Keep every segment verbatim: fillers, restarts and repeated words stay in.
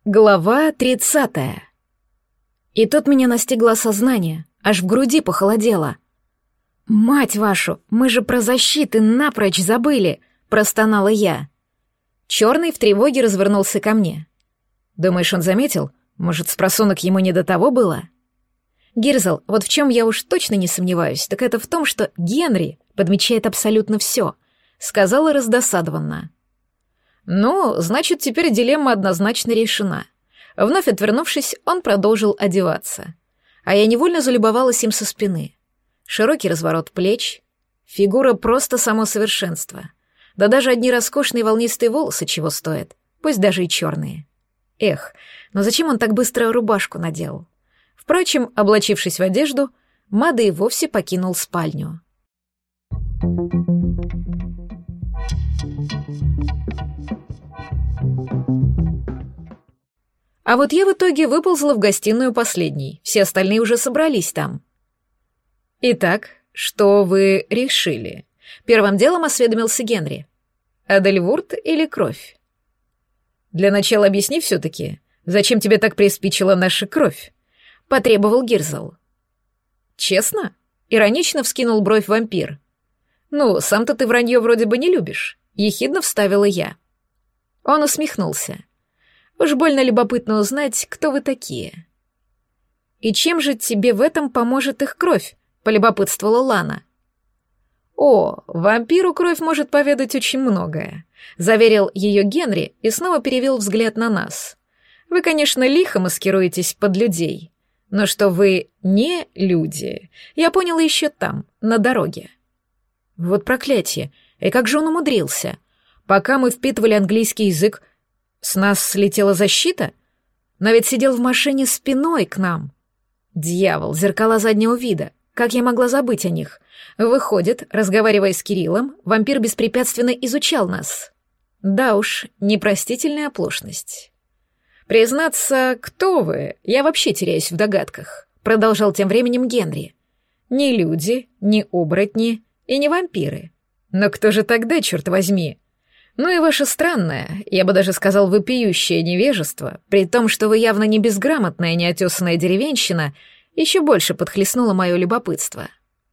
Глава тридцатая. И тут меня настигло сознание, аж в груди похолодело. «Мать вашу, мы же про защиты напрочь забыли!» — простонала я. Черный в тревоге развернулся ко мне. «Думаешь, он заметил? Может, спросонок ему не до того было?» Гирзл, вот в чем я уж точно не сомневаюсь, так это в том, что Генри подмечает абсолютно все, — сказала раздосадованно. «Ну, значит, теперь дилемма однозначно решена». Вновь отвернувшись, он продолжил одеваться. А я невольно залюбовалась им со спины. Широкий разворот плеч, фигура просто само совершенство. Да даже одни роскошные волнистые волосы чего стоят, пусть даже и черные. Эх, но зачем он так быстро рубашку надел? Впрочем, облачившись в одежду, Мада и вовсе покинул спальню. А вот я в итоге выползла в гостиную последней, все остальные уже собрались там. «Итак, что вы решили?» Первым делом осведомился Генри. «Адельвурд или кровь?» «Для начала объясни все-таки, зачем тебе так приспичила наша кровь?» — потребовал Гирзл. «Честно?» — иронично вскинул бровь вампир. «Ну, сам-то ты вранье вроде бы не любишь», — ехидно вставила я. Он усмехнулся. «Уж больно любопытно узнать, кто вы такие». «И чем же тебе в этом поможет их кровь?» — полюбопытствовала Лана. «О, вампиру кровь может поведать очень многое», — заверил ее Генри и снова перевел взгляд на нас. «Вы, конечно, лихо маскируетесь под людей, но что вы не люди, я поняла еще там, на дороге». Вот проклятие, и как же он умудрился? Пока мы впитывали английский язык, с нас слетела защита? Но ведь сидел в машине спиной к нам. Дьявол, зеркала заднего вида. Как я могла забыть о них? Выходит, разговаривая с Кириллом, вампир беспрепятственно изучал нас. Да уж, непростительная оплошность. «Признаться, кто вы? Я вообще теряюсь в догадках», — продолжал тем временем Генри. «Ни люди, ни оборотни и не вампиры. Но кто же тогда, черт возьми? Ну и ваше странное, я бы даже сказал, вопиющее невежество, при том, что вы явно не безграмотная, неотесанная деревенщина, еще больше подхлестнуло мое любопытство».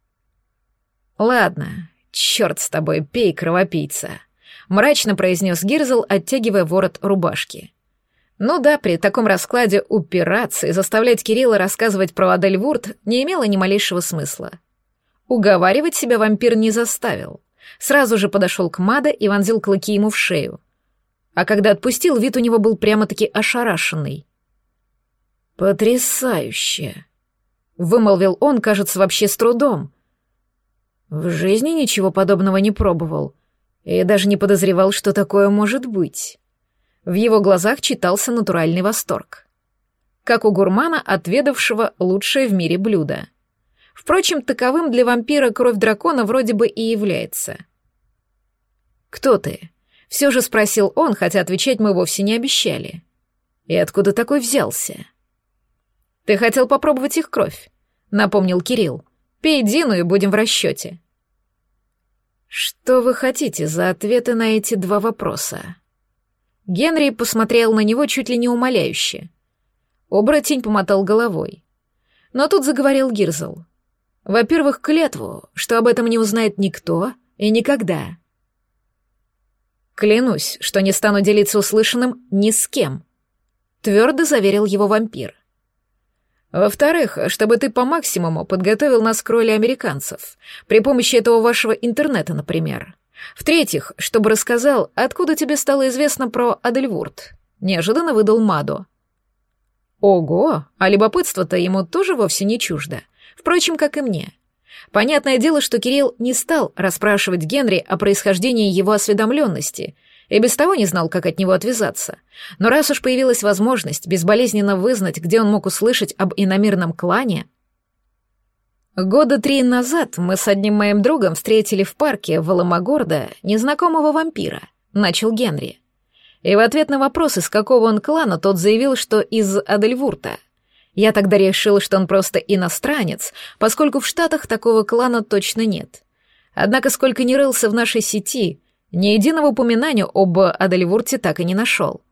«Ладно, черт с тобой, пей, кровопийца», — мрачно произнес Гирзл, оттягивая ворот рубашки. Ну да, при таком раскладе упираться и заставлять Кирилла рассказывать про Адельвурд не имело ни малейшего смысла. Уговаривать себя вампир не заставил. Сразу же подошел к Мада и вонзил клыки ему в шею. А когда отпустил, вид у него был прямо-таки ошарашенный. «Потрясающе!» — вымолвил он, кажется, вообще с трудом. В жизни ничего подобного не пробовал и даже не подозревал, что такое может быть. В его глазах читался натуральный восторг. Как у гурмана, отведавшего лучшее в мире блюдо. Впрочем, таковым для вампира кровь дракона вроде бы и является. «Кто ты?» — все же спросил он, хотя отвечать мы вовсе не обещали. «И откуда такой взялся?» «Ты хотел попробовать их кровь», — напомнил Кирилл. «Пей Дину и будем в расчете». «Что вы хотите за ответы на эти два вопроса?» Генри посмотрел на него чуть ли не умоляюще. Оборотень помотал головой. Но тут заговорил Гирзл. «Во-первых, клятву, что об этом не узнает никто и никогда». «Клянусь, что не стану делиться услышанным ни с кем», — твердо заверил его вампир. «Во-вторых, чтобы ты по максимуму подготовил нас к роли американцев, при помощи этого вашего интернета, например. В-третьих, чтобы рассказал, откуда тебе стало известно про Адельвурд», — неожиданно выдал Мадо. Ого, а любопытство-то ему тоже вовсе не чуждо. Впрочем, как и мне. Понятное дело, что Кирилл не стал расспрашивать Генри о происхождении его осведомленности, и без того не знал, как от него отвязаться. Но раз уж появилась возможность безболезненно вызнать, где он мог услышать об иномирном клане... Года три назад мы с одним моим другом встретили в парке в Аламагордо незнакомого вампира, начал Генри. И в ответ на вопрос, из какого он клана, тот заявил, что из Адельвурта. Я тогда решил, что он просто иностранец, поскольку в Штатах такого клана точно нет. Однако, сколько ни рылся в нашей сети, ни единого упоминания об Адельвурте так и не нашел.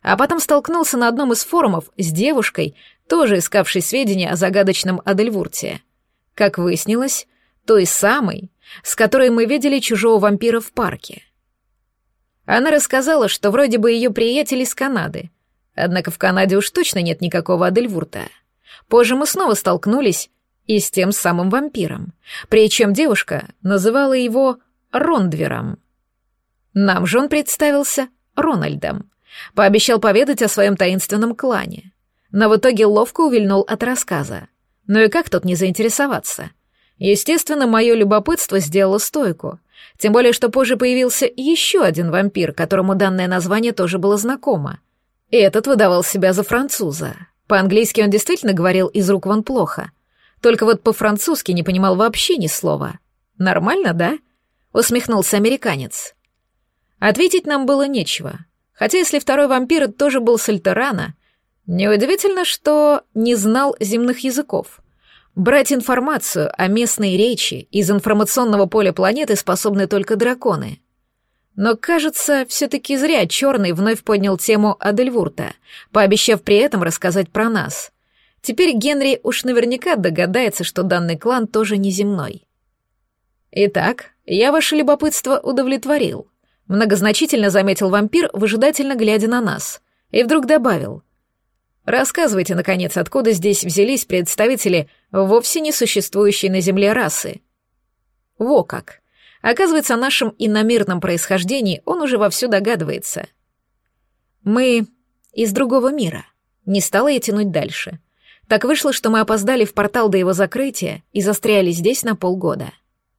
а потом столкнулся на одном из форумов с девушкой, тоже искавшей сведения о загадочном Адельвурте. Как выяснилось, той самой, с которой мы видели чужого вампира в парке. Она рассказала, что вроде бы ее приятель из Канады, однако в Канаде уж точно нет никакого Адельвурта. Позже мы снова столкнулись и с тем самым вампиром, причем девушка называла его Рондвером. Нам же он представился Рональдом, пообещал поведать о своем таинственном клане, но в итоге ловко увильнул от рассказа. Ну и как тут не заинтересоваться? Естественно, мое любопытство сделало стойку, тем более, что позже появился еще один вампир, которому данное название тоже было знакомо. И этот выдавал себя за француза. По-английски он действительно говорил из рук вон плохо, только вот по-французски не понимал вообще ни слова. Нормально, да? Усмехнулся американец. Ответить нам было нечего, хотя если второй вампир тоже был с Альтерана, неудивительно, что не знал земных языков. Брать информацию о местной речи из информационного поля планеты способны только драконы. Но, кажется, все-таки зря Черный вновь поднял тему Адельвурта, пообещав при этом рассказать про нас. Теперь Генри уж наверняка догадается, что данный клан тоже неземной. «Итак, я ваше любопытство удовлетворил», — многозначительно заметил вампир, выжидательно глядя на нас, и вдруг добавил: «Рассказывайте, наконец, откуда здесь взялись представители вовсе не существующей на Земле расы». Во как! Оказывается, о нашем иномирном происхождении он уже вовсю догадывается. «Мы из другого мира», — не стала я тянуть дальше. Так вышло, что мы опоздали в портал до его закрытия и застряли здесь на полгода.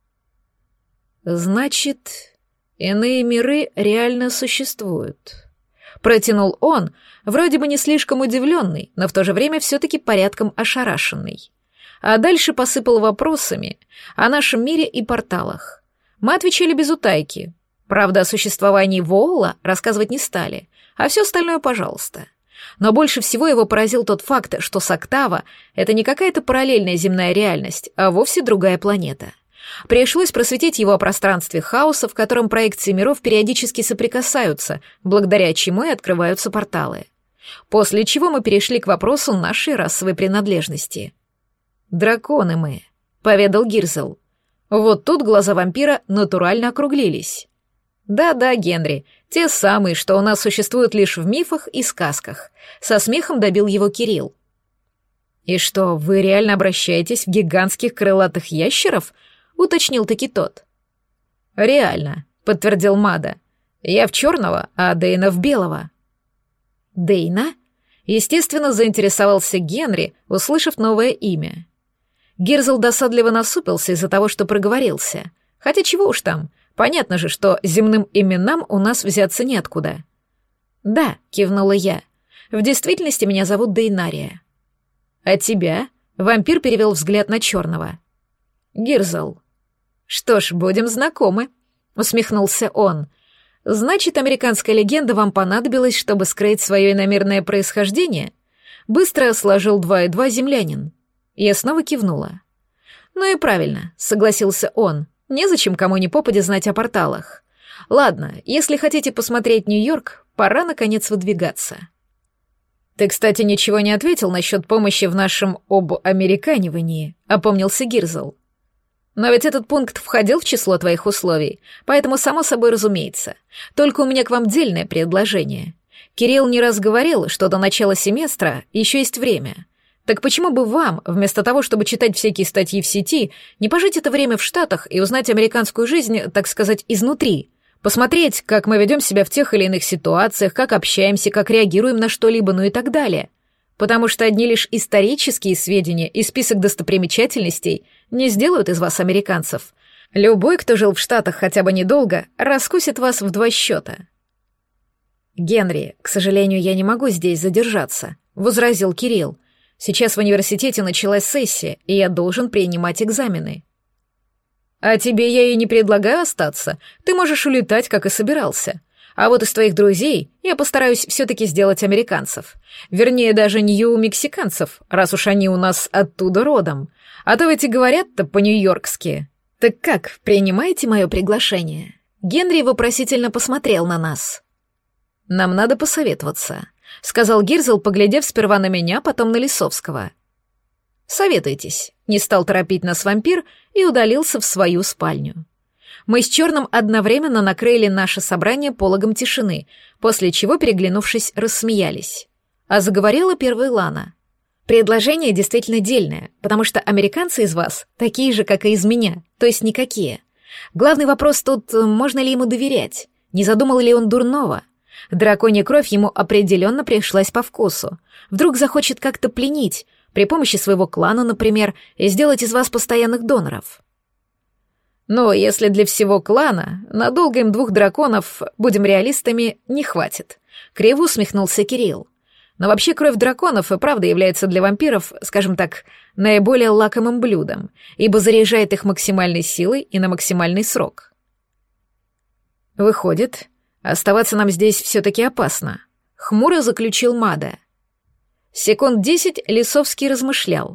«Значит, иные миры реально существуют», — протянул он, вроде бы не слишком удивленный, но в то же время все-таки порядком ошарашенный. А дальше посыпал вопросами о нашем мире и порталах. Мы отвечали без утайки. Правда, о существовании Воола рассказывать не стали, а все остальное пожалуйста. Но больше всего его поразил тот факт, что Соктава — это не какая-то параллельная земная реальность, а вовсе другая планета. Пришлось просветить его о пространстве хаоса, в котором проекции миров периодически соприкасаются, благодаря чему и открываются порталы. После чего мы перешли к вопросу нашей расовой принадлежности. «Драконы мы», — поведал Гирзел. Вот тут глаза вампира натурально округлились. «Да-да, Генри, те самые, что у нас существуют лишь в мифах и сказках», — со смехом добил его Кирилл. «И что, вы реально обращаетесь в гигантских крылатых ящеров?» — уточнил таки тот. «Реально», — подтвердил Мада. «Я в черного, а Дейна в белого». «Дейна?» — естественно, заинтересовался Генри, услышав новое имя. Гирзл досадливо насупился из-за того, что проговорился. Хотя чего уж там, понятно же, что земным именам у нас взяться неоткуда. «Да», — кивнула я, — «в действительности меня зовут Дейнария». «А тебя?» — вампир перевел взгляд на черного. «Гирзл». «Что ж, будем знакомы», — усмехнулся он. «Значит, американская легенда вам понадобилась, чтобы скрыть свое иномирное происхождение?» Быстро сложил два и два землянин. Я снова кивнула. «Ну и правильно», — согласился он. «Незачем кому ни попадя знать о порталах. Ладно, если хотите посмотреть Нью-Йорк, пора, наконец, выдвигаться». «Ты, кстати, ничего не ответил насчет помощи в нашем обамериканивании», — опомнился Гирзл. «Но ведь этот пункт входил в число твоих условий, поэтому, само собой, разумеется. Только у меня к вам дельное предложение. Кирилл не раз говорил, что до начала семестра еще есть время. Так почему бы вам, вместо того, чтобы читать всякие статьи в сети, не пожить это время в Штатах и узнать американскую жизнь, так сказать, изнутри? Посмотреть, как мы ведем себя в тех или иных ситуациях, как общаемся, как реагируем на что-либо, ну и так далее. Потому что одни лишь исторические сведения и список достопримечательностей не сделают из вас американцев. Любой, кто жил в Штатах хотя бы недолго, раскусит вас в два счета». «Генри, к сожалению, я не могу здесь задержаться», — возразил Кирилл. «Сейчас в университете началась сессия, и я должен принимать экзамены». «А тебе я и не предлагаю остаться. Ты можешь улетать, как и собирался. А вот из твоих друзей я постараюсь все-таки сделать американцев. Вернее, даже нью-мексиканцев, раз уж они у нас оттуда родом. А то ведь и говорят-то по-нью-йоркски. Так как, принимаете мое приглашение?» Генри вопросительно посмотрел на нас. «Нам надо посоветоваться», — сказал Гирзл, поглядев сперва на меня, потом на Лисовского. «Советуйтесь», — не стал торопить нас вампир и удалился в свою спальню. Мы с Черным одновременно накрыли наше собрание пологом тишины, после чего, переглянувшись, рассмеялись. А заговорила первая Лана. «Предложение действительно дельное, потому что американцы из вас такие же, как и из меня, то есть никакие. Главный вопрос тут, можно ли ему доверять, не задумал ли он дурного? Драконья кровь ему определенно пришлась по вкусу. Вдруг захочет как-то пленить, при помощи своего клана, например, и сделать из вас постоянных доноров». «Но если для всего клана, надолго им двух драконов, будем реалистами, не хватит», — криво усмехнулся Кирилл. «Но вообще кровь драконов и правда является для вампиров, скажем так, наиболее лакомым блюдом, ибо заряжает их максимальной силой и на максимальный срок». «Выходит, оставаться нам здесь все-таки опасно», — хмуро заключил Мада. Секунд десять Лисовский размышлял.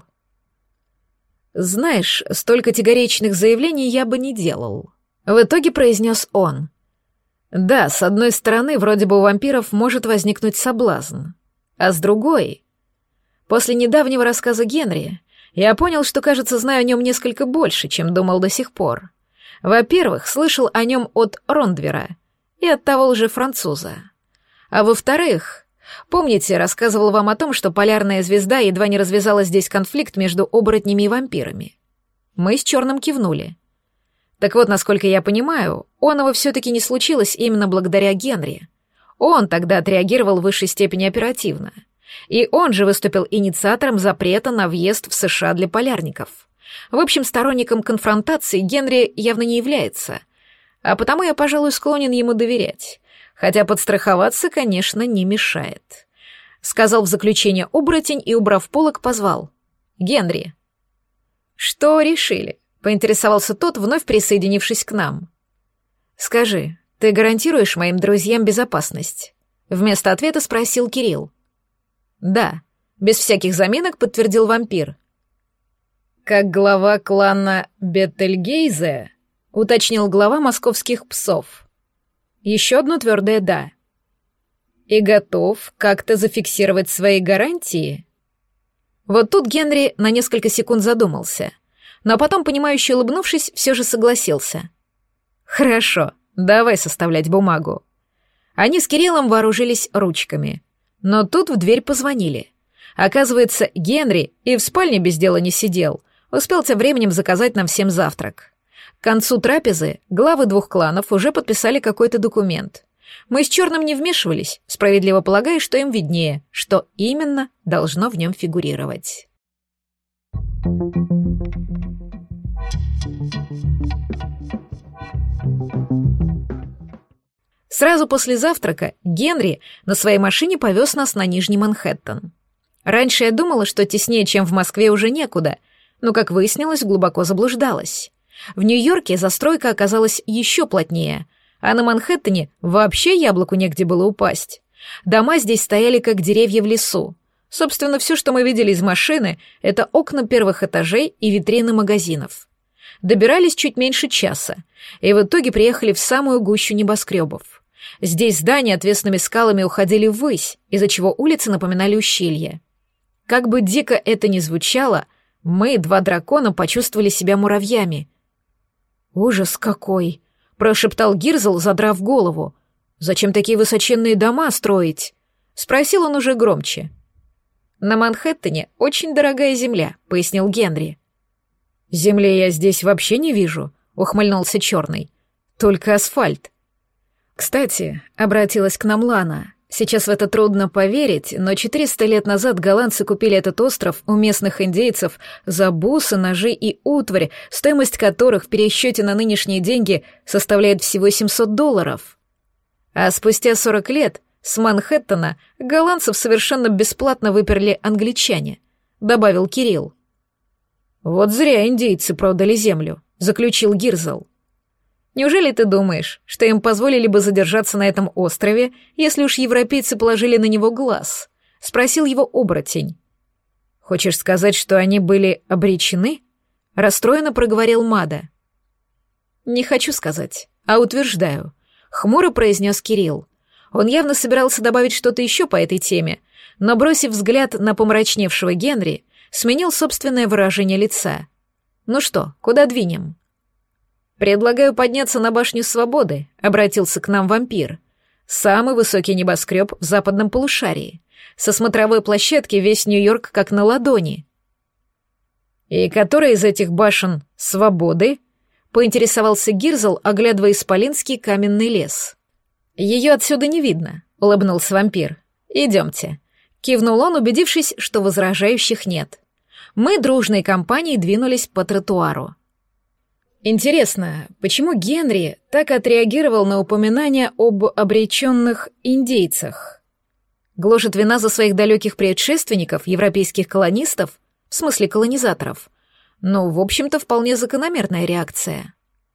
«Знаешь, столь категоричных заявлений я бы не делал», — в итоге произнес он. «Да, с одной стороны, вроде бы у вампиров может возникнуть соблазн, а с другой... После недавнего рассказа Генри я понял, что, кажется, знаю о нем несколько больше, чем думал до сих пор. Во-первых, слышал о нем от Рондвера и от того лжефранцуза. А во-вторых, помните, рассказывал вам о том, что полярная звезда едва не развязала здесь конфликт между оборотнями и вампирами? Мы с Черным кивнули. Так вот, насколько я понимаю, оного все-таки не случилось именно благодаря Генри. Он тогда отреагировал в высшей степени оперативно. И он же выступил инициатором запрета на въезд в США для полярников. В общем, сторонником конфронтации Генри явно не является, а потому я, пожалуй, склонен ему доверять, хотя подстраховаться, конечно, не мешает. Сказал в заключение оборотень и, убрав полог, позвал. «Генри». «Что решили?» — поинтересовался тот, вновь присоединившись к нам. «Скажи, ты гарантируешь моим друзьям безопасность?» Вместо ответа спросил Кирилл. «Да», — без всяких заминок подтвердил вампир. «Как глава клана Бетельгейзе», — уточнил глава московских псов. Еще одно твердое «да». «И готов как-то зафиксировать свои гарантии?» Вот тут Генри на несколько секунд задумался, но потом, понимающе улыбнувшись, все же согласился. «Хорошо, давай составлять бумагу». Они с Кириллом вооружились ручками. Но тут в дверь позвонили. Оказывается, Генри и в спальне без дела не сидел, успел тем временем заказать нам всем завтрак. К концу трапезы главы двух кланов уже подписали какой-то документ. Мы с Черным не вмешивались, справедливо полагая, что им виднее, что именно должно в нем фигурировать. Сразу после завтрака Генри на своей машине повез нас на Нижний Манхэттен. Раньше я думала, что теснее, чем в Москве, уже некуда, но, как выяснилось, глубоко заблуждалась. В Нью-Йорке застройка оказалась еще плотнее, а на Манхэттене вообще яблоку негде было упасть. Дома здесь стояли как деревья в лесу. Собственно, все, что мы видели из машины, это окна первых этажей и витрины магазинов. Добирались чуть меньше часа, и в итоге приехали в самую гущу небоскребов. Здесь здания отвесными скалами уходили ввысь, из-за чего улицы напоминали ущелье. Как бы дико это ни звучало, мы, два дракона, почувствовали себя муравьями. «Ужас какой!» — прошептал Гирзл, задрав голову. «Зачем такие высоченные дома строить?» — спросил он уже громче. «На Манхэттене очень дорогая земля», — пояснил Генри. «Земли я здесь вообще не вижу», — ухмыльнулся Черный. «Только асфальт». «Кстати», — обратилась к нам Лана, — «сейчас в это трудно поверить, но четыреста лет назад голландцы купили этот остров у местных индейцев за бусы, ножи и утварь, стоимость которых в пересчете на нынешние деньги составляет всего семьсот долларов. А спустя сорок лет с Манхэттена голландцев совершенно бесплатно выперли англичане», — добавил Кирилл. «Вот зря индейцы продали землю», — заключил Гирзл. «Неужели ты думаешь, что им позволили бы задержаться на этом острове, если уж европейцы положили на него глаз?» — спросил его оборотень. «Хочешь сказать, что они были обречены?» — расстроенно проговорил Мада. «Не хочу сказать, а утверждаю», — хмуро произнес Кирилл. Он явно собирался добавить что-то еще по этой теме, но, бросив взгляд на помрачневшего Генри, сменил собственное выражение лица. «Ну что, куда двинем?» «Предлагаю подняться на башню Свободы», — обратился к нам вампир. «Самый высокий небоскреб в западном полушарии. Со смотровой площадки весь Нью-Йорк как на ладони». «И которая из этих башен Свободы?» — поинтересовался Гирзл, оглядывая исполинский каменный лес. «Ее отсюда не видно», — улыбнулся вампир. «Идемте». Кивнул он, убедившись, что возражающих нет. Мы дружной компанией двинулись по тротуару. Интересно, почему Генри так отреагировал на упоминание об обреченных индейцах? Гложет вина за своих далеких предшественников, европейских колонистов, в смысле колонизаторов? Ну, в общем-то, вполне закономерная реакция.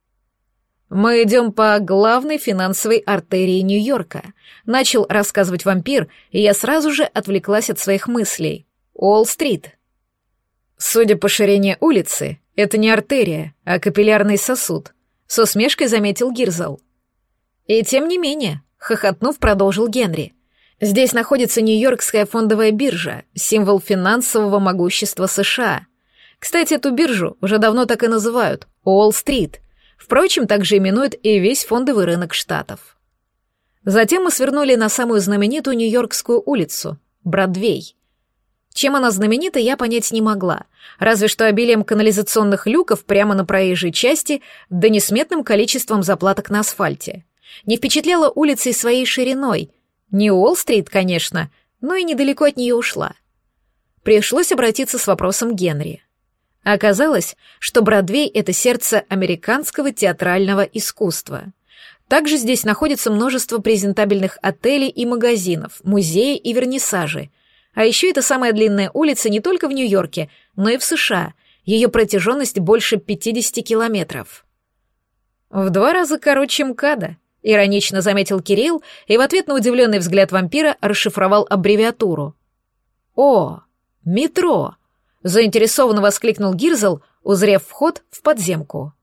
«Мы идем по главной финансовой артерии Нью-Йорка», — начал рассказывать вампир, и я сразу же отвлеклась от своих мыслей. Уолл-стрит. Судя по ширине улицы, это не артерия, а капиллярный сосуд, с усмешкой заметил Гирзл. И тем не менее, хохотнув, продолжил Генри. Здесь находится Нью-Йоркская фондовая биржа, символ финансового могущества США. Кстати, эту биржу уже давно так и называют — Уолл-стрит. Впрочем, также именуют и весь фондовый рынок штатов. Затем мы свернули на самую знаменитую Нью-Йоркскую улицу — Бродвей. Чем она знаменита, я понять не могла, разве что обилием канализационных люков прямо на проезжей части да несметным количеством заплаток на асфальте. Не впечатляла улицей своей шириной. Не Уолл-стрит, конечно, но и недалеко от нее ушла. Пришлось обратиться с вопросом к Генри. Оказалось, что Бродвей — это сердце американского театрального искусства. Также здесь находится множество презентабельных отелей и магазинов, музеи и вернисажи. А еще это самая длинная улица не только в Нью-Йорке, но и в США. Ее протяженность больше пятьдесят километров. «В два раза короче МКАДа», — иронично заметил Кирилл и в ответ на удивленный взгляд вампира расшифровал аббревиатуру. «О, метро!» — заинтересованно воскликнул Гирзл, узрев вход в подземку.